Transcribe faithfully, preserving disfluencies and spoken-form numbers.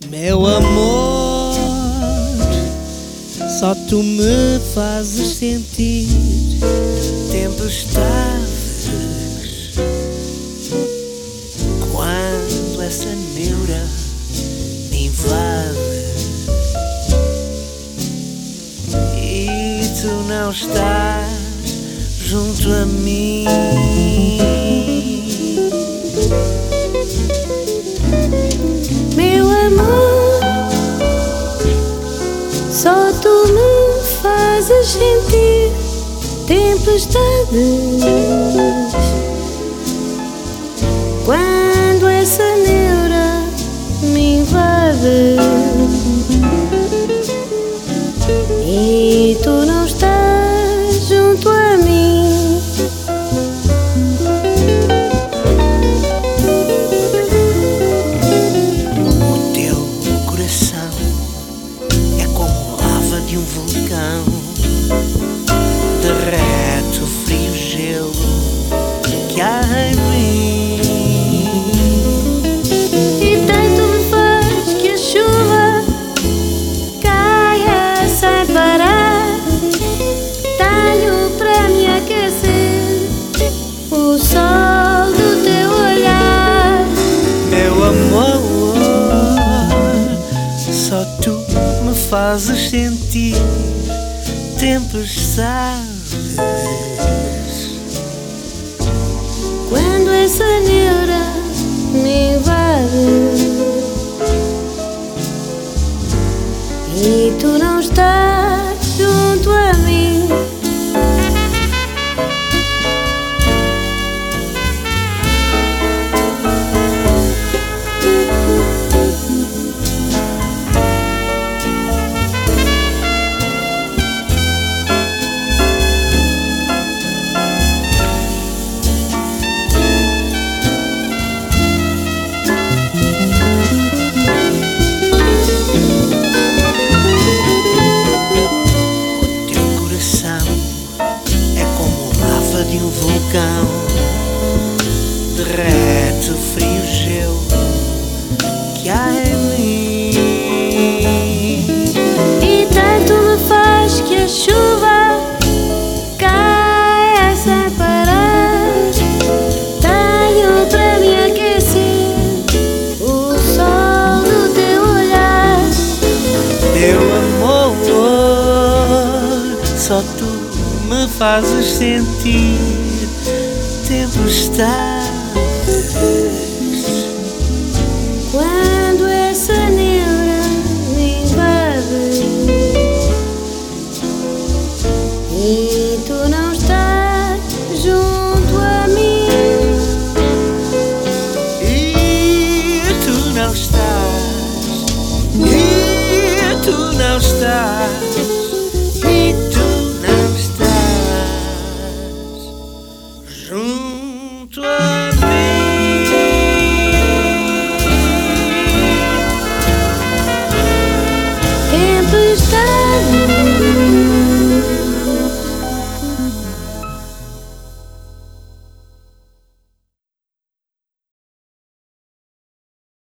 Meu amor, só tu me fazes sentir tempestades. Quando essa neura me invade e tu não estás junto a mim. Meu amor, só tu me fazes sentir tempestades. Quando essa neura me invade e tu não estás junto a mim. De um vulcão derrete o frio gelo que há em mim, E tanto me faz que a chuva caia sem parar. Tenho para me aquecer o sol do teu olhar. meu amor, só tu me fazes sentir tempestades. Quando essa neura me invade e tu não estás junto a mim. De um vulcão derrete o frio gelo que há em mim, E tanto me faz que a chuva caia sem parar. Tenho para me aquecer o sol do teu olhar. meu amor, só tu me fazes sentir tempestade.